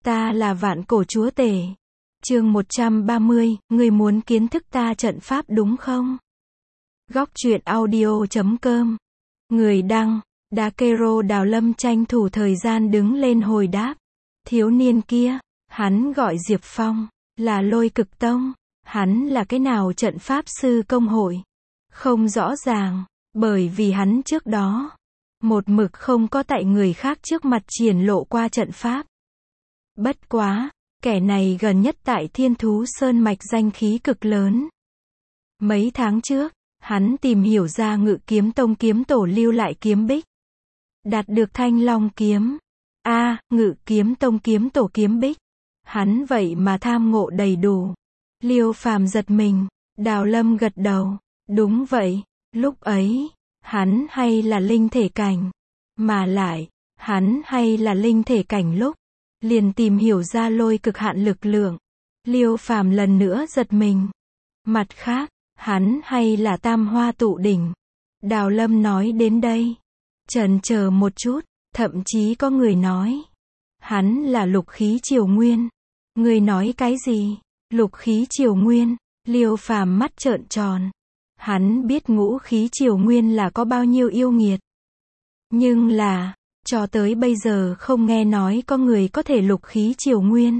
Ta là vạn cổ chúa tể. Chương 130, ngươi muốn kiến thức ta trận pháp đúng không? Góc truyện audio.com. Người đăng, Dakero Đào Lâm tranh thủ thời gian đứng lên hồi đáp. Thiếu niên kia, hắn gọi Diệp Phong, là Lôi Cực Tông, hắn là cái nào trận pháp sư công hội? Không rõ ràng, bởi vì hắn trước đó, một mực không có tại người khác trước mặt triển lộ qua trận pháp. Bất quá, kẻ này gần nhất tại Thiên Thú Sơn Mạch danh khí cực lớn. Mấy tháng trước, hắn tìm hiểu ra Ngự Kiếm Tông kiếm tổ lưu lại kiếm bích. Đạt được Thanh Long kiếm. Ngự Kiếm Tông kiếm tổ kiếm bích. Hắn vậy mà tham ngộ đầy đủ. Liêu Phàm giật mình, Đào Lâm gật đầu. Đúng vậy, lúc ấy, hắn hay là linh thể cảnh. Mà lại, hắn hay là linh thể cảnh lúc liền tìm hiểu ra lôi cực hạn lực lượng. Liêu Phàm lần nữa giật mình. Mặt khác, hắn hay là tam hoa tụ đỉnh. Đào Lâm nói đến đây, chần chờ một chút, thậm chí có người nói, hắn là lục khí triều nguyên. Người nói cái gì? Lục khí triều nguyên? Liêu Phàm mắt trợn tròn. Hắn biết ngũ khí triều nguyên là có bao nhiêu yêu nghiệt. Nhưng là, cho tới bây giờ không nghe nói có người có thể lục khí triều nguyên.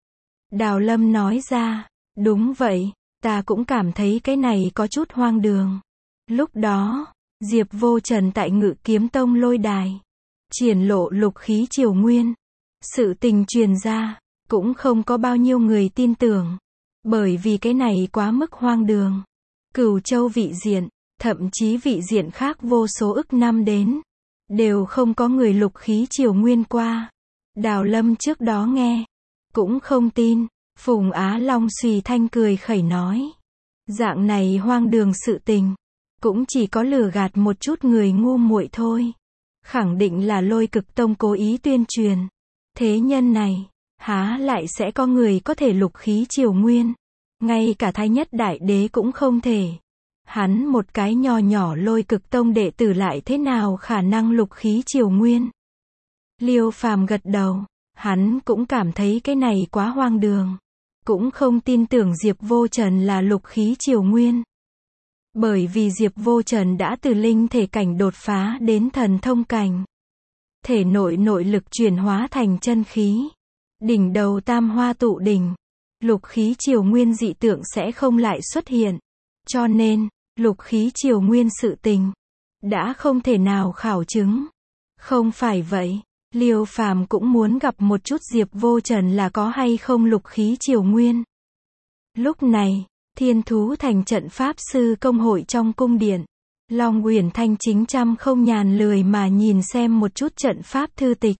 Đào Lâm nói ra, đúng vậy, ta cũng cảm thấy cái này có chút hoang đường. Lúc đó, Diệp Vô Trần tại Ngự Kiếm Tông lôi đài, triển lộ lục khí triều nguyên. Sự tình truyền ra, cũng không có bao nhiêu người tin tưởng. Bởi vì cái này quá mức hoang đường. Cửu Châu vị diện, thậm chí vị diện khác vô số ức năm đến, đều không có người lục khí triều nguyên qua. Đào Lâm trước đó nghe, cũng không tin. Phùng Á Long xùy thanh cười khẩy nói, dạng này hoang đường sự tình, cũng chỉ có lừa gạt một chút người ngu muội thôi. Khẳng định là Lôi Cực Tông cố ý tuyên truyền. Thế nhân này, há lại sẽ có người có thể lục khí triều nguyên. Ngay cả Thái Nhất Đại Đế cũng không thể. Hắn một cái nho nhỏ Lôi Cực Tông đệ tử lại thế nào khả năng lục khí triều nguyên? Liêu Phàm gật đầu, hắn cũng cảm thấy cái này quá hoang đường. Cũng không tin tưởng Diệp Vô Trần là lục khí triều nguyên. Bởi vì Diệp Vô Trần đã từ linh thể cảnh đột phá đến thần thông cảnh. Thể nội nội lực chuyển hóa thành chân khí. Đỉnh đầu tam hoa tụ đỉnh. Lục khí triều nguyên dị tượng sẽ không lại xuất hiện. Cho nên, lục khí triều nguyên sự tình đã không thể nào khảo chứng. Không phải vậy, Liêu Phàm cũng muốn gặp một chút Diệp Vô Trần là có hay không lục khí triều nguyên. Lúc này, Thiên Thú Thành trận pháp sư công hội trong cung điện, Long Uyển Thanh chính chăm không nhàn lười mà nhìn xem một chút trận pháp thư tịch.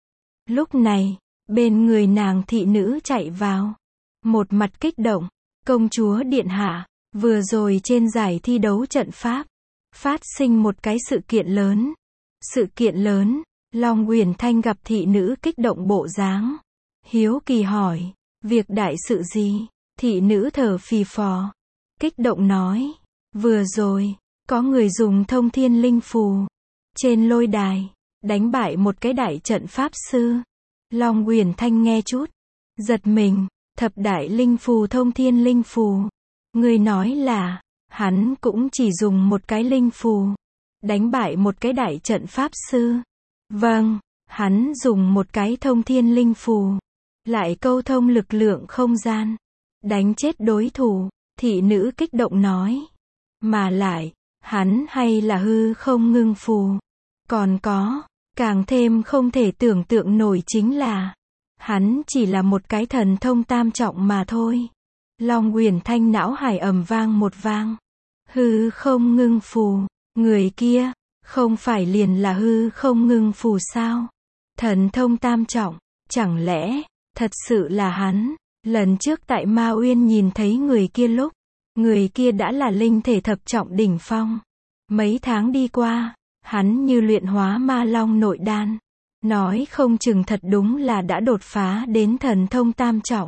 Lúc này, bên người nàng thị nữ chạy vào, một mặt kích động, công chúa điện hạ, vừa rồi trên giải thi đấu trận pháp, phát sinh một cái sự kiện lớn. Sự kiện lớn, Long Uyển Thanh gặp thị nữ kích động bộ dáng. Hiếu kỳ hỏi, việc đại sự gì? Thị nữ thở phì phò, kích động nói, vừa rồi, có người dùng thông thiên linh phù, trên lôi đài, đánh bại một cái đại trận pháp sư. Long Uyển Thanh nghe chút, giật mình, thập đại linh phù thông thiên linh phù. Người nói là, hắn cũng chỉ dùng một cái linh phù, đánh bại một cái đại trận pháp sư. Vâng, hắn dùng một cái thông thiên linh phù, lại câu thông lực lượng không gian, đánh chết đối thủ, thị nữ kích động nói. Mà lại, hắn hay là hư không ngưng phù. Còn có, càng thêm không thể tưởng tượng nổi chính là, hắn chỉ là một cái thần thông tam trọng mà thôi. Long Uyển Thanh não hải ầm vang một vang. Hư không ngưng phù, người kia, không phải liền là hư không ngưng phù sao? Thần thông tam trọng, chẳng lẽ, thật sự là hắn? Lần trước tại Ma Uyên nhìn thấy người kia lúc, người kia đã là linh thể thập trọng đỉnh phong. Mấy tháng đi qua, hắn như luyện hóa ma long nội đan. Nói không chừng thật đúng là đã đột phá đến thần thông tam trọng.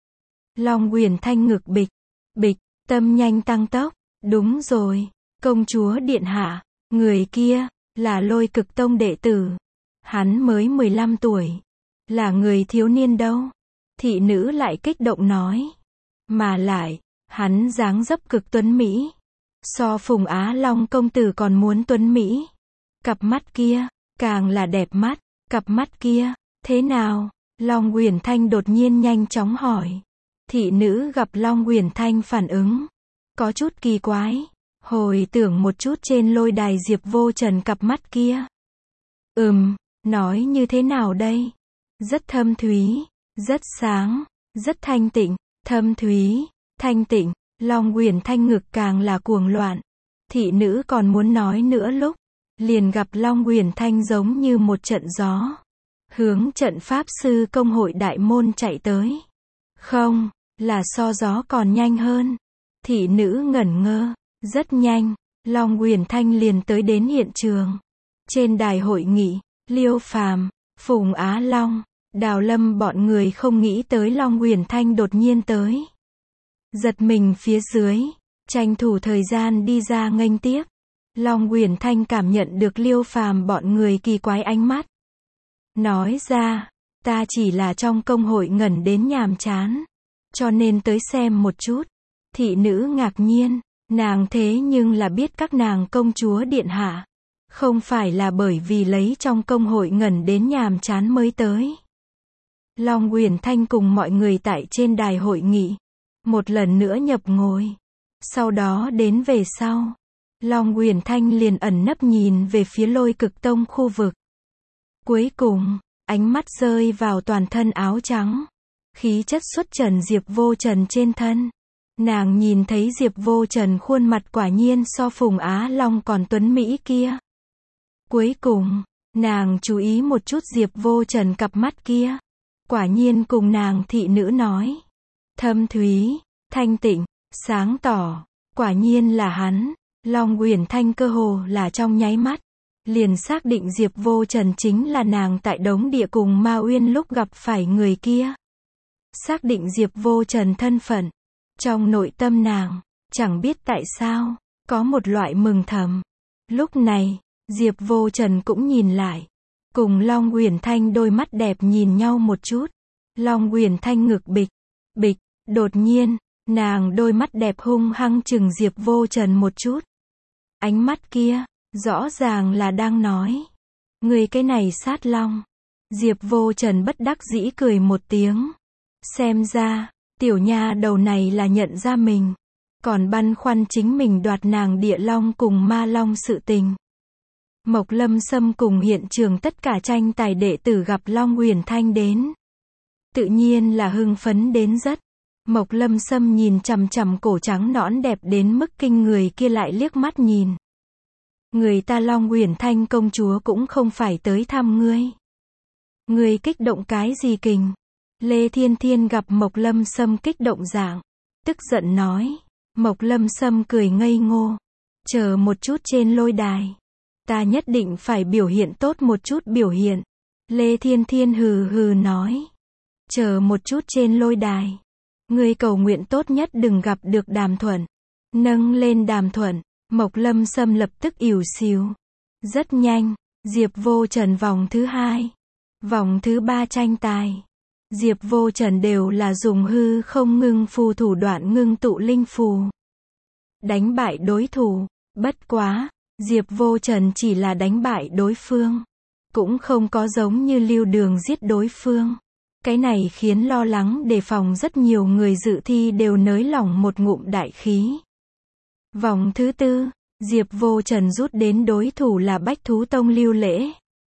Long Uyển Thanh ngực bịch, bịch, tâm nhanh tăng tốc. Đúng rồi, công chúa điện hạ, người kia, là Lôi Cực Tông đệ tử. Hắn mới 15 tuổi. Là người thiếu niên đâu? Thị nữ lại kích động nói. Mà lại, hắn dáng dấp cực tuấn Mỹ. So Phùng Á Long công tử còn muốn tuấn Mỹ. Cặp mắt kia, càng là đẹp mắt. Cặp mắt kia, thế nào? Long Uyển Thanh đột nhiên nhanh chóng hỏi. Thị nữ gặp Long Uyển Thanh phản ứng. Có chút kỳ quái. Hồi tưởng một chút trên lôi đài Diệp Vô Trần cặp mắt kia. Nói như thế nào đây? Rất thâm thúy, rất sáng, rất thanh tịnh, thâm thúy, thanh tịnh. Long Uyển Thanh ngực càng là cuồng loạn. Thị nữ còn muốn nói nữa lúc, liền gặp Long Uyển Thanh giống như một trận gió, hướng trận pháp sư công hội đại môn chạy tới. Không, là so gió còn nhanh hơn. Thị nữ ngẩn ngơ, rất nhanh, Long Uyển Thanh liền tới đến hiện trường. Trên đài hội nghị, Liêu Phàm, Phùng Á Long, Đào Lâm bọn người không nghĩ tới Long Uyển Thanh đột nhiên tới. Giật mình phía dưới, tranh thủ thời gian đi ra nghênh tiếp. Long Uyển Thanh cảm nhận được Liêu Phàm bọn người kỳ quái ánh mắt. Nói ra, ta chỉ là trong công hội ngẩn đến nhàm chán, cho nên tới xem một chút. Thị nữ ngạc nhiên, nàng thế nhưng là biết các nàng công chúa điện hạ. Không phải là bởi vì lấy trong công hội ngẩn đến nhàm chán mới tới. Long Uyển Thanh cùng mọi người tại trên đài hội nghị. Một lần nữa nhập ngồi. Sau đó đến về sau. Long Uyển Thanh liền ẩn nấp nhìn về phía Lôi Cực Tông khu vực. Cuối cùng, ánh mắt rơi vào toàn thân áo trắng. Khí chất xuất trần Diệp Vô Trần trên thân. Nàng nhìn thấy Diệp Vô Trần khuôn mặt quả nhiên so Phùng Á Long còn tuấn Mỹ kia. Cuối cùng, nàng chú ý một chút Diệp Vô Trần cặp mắt kia. Quả nhiên cùng nàng thị nữ nói. Thâm thúy, thanh tịnh, sáng tỏ. Quả nhiên là hắn. Long Uyển Thanh cơ hồ là trong nháy mắt. Liền xác định Diệp Vô Trần chính là nàng tại Đống Địa cùng Ma Uyên lúc gặp phải người kia. Xác định Diệp Vô Trần thân phận. Trong nội tâm nàng, chẳng biết tại sao, có một loại mừng thầm. Lúc này, Diệp Vô Trần cũng nhìn lại. Cùng Long Uyển Thanh đôi mắt đẹp nhìn nhau một chút. Long Uyển Thanh ngực bịch, đột nhiên, nàng đôi mắt đẹp hung hăng chừng Diệp Vô Trần một chút. Ánh mắt kia, rõ ràng là đang nói. Người cái này sát long. Diệp Vô Trần bất đắc dĩ cười một tiếng. Xem ra, tiểu nha đầu này là nhận ra mình. Còn băn khoăn chính mình đoạt nàng địa long cùng ma long sự tình. Mộc Lâm Sâm cùng hiện trường tất cả tranh tài đệ tử gặp Long Uyển Thanh đến. Tự nhiên là hưng phấn đến rất. Mộc Lâm Sâm nhìn chằm chằm cổ trắng nõn đẹp đến mức kinh người kia lại liếc mắt nhìn. Người ta Long Uyển Thanh công chúa cũng không phải tới thăm ngươi. Ngươi kích động cái gì kình? Lê Thiên Thiên gặp Mộc Lâm Sâm kích động dạng, tức giận nói. Mộc Lâm Sâm cười ngây ngô. Chờ một chút trên lôi đài. Ta nhất định phải biểu hiện tốt một chút biểu hiện. Lê Thiên Thiên hừ hừ nói. Chờ một chút trên lôi đài. Ngươi cầu nguyện tốt nhất đừng gặp được Đàm Thuận. Nâng lên Đàm Thuận, Mộc Lâm Sâm lập tức ỉu xìu. Rất nhanh, Diệp Vô Trần vòng thứ 2. Vòng thứ 3 tranh tài. Diệp Vô Trần đều là dùng hư không ngưng phù thủ đoạn ngưng tụ linh phù. Đánh bại đối thủ. Bất quá, Diệp Vô Trần chỉ là đánh bại đối phương. Cũng không có giống như Lưu Đường giết đối phương. Cái này khiến lo lắng đề phòng rất nhiều người dự thi đều nới lỏng một ngụm đại khí. Vòng thứ 4, Diệp Vô Trần rút đến đối thủ là Bách Thú Tông Lưu Lễ.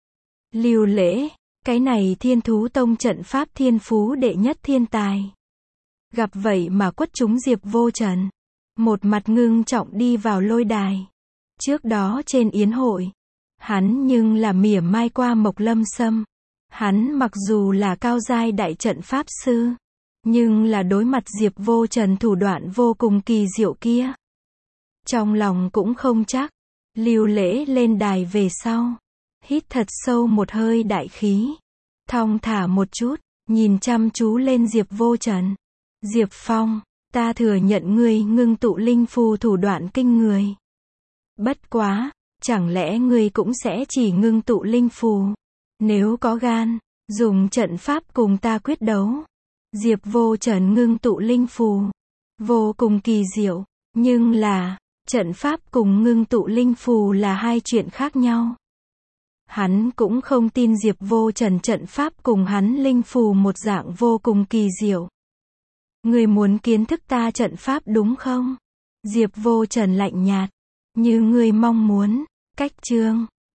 Lưu Lễ, cái này Thiên Thú Tông trận pháp thiên phú đệ nhất thiên tài. Gặp vậy mà quất trúng Diệp Vô Trần. Một mặt ngưng trọng đi vào lôi đài. Trước đó trên yến hội, hắn nhưng là mỉa mai qua Mộc Lâm Sâm. Hắn mặc dù là cao giai đại trận pháp sư, nhưng là đối mặt Diệp Vô Trần thủ đoạn vô cùng kỳ diệu kia. Trong lòng cũng không chắc. Lưu Lễ lên đài về sau. Hít thật sâu một hơi đại khí. Thong thả một chút, nhìn chăm chú lên Diệp Vô Trần. Diệp Phong, ta thừa nhận ngươi ngưng tụ linh phù thủ đoạn kinh người. Bất quá, chẳng lẽ ngươi cũng sẽ chỉ ngưng tụ linh phù? Nếu có gan, Dùng trận pháp cùng ta quyết đấu. Diệp Vô Trần ngưng tụ linh phù. Vô cùng kỳ diệu. Nhưng là, trận pháp cùng ngưng tụ linh phù là hai chuyện khác nhau. Hắn cũng không tin Diệp Vô Trần trận pháp cùng hắn linh phù một dạng vô cùng kỳ diệu. Ngươi muốn kiến thức ta trận pháp đúng không? Diệp Vô Trần lạnh nhạt. Như ngươi mong muốn. Cách chương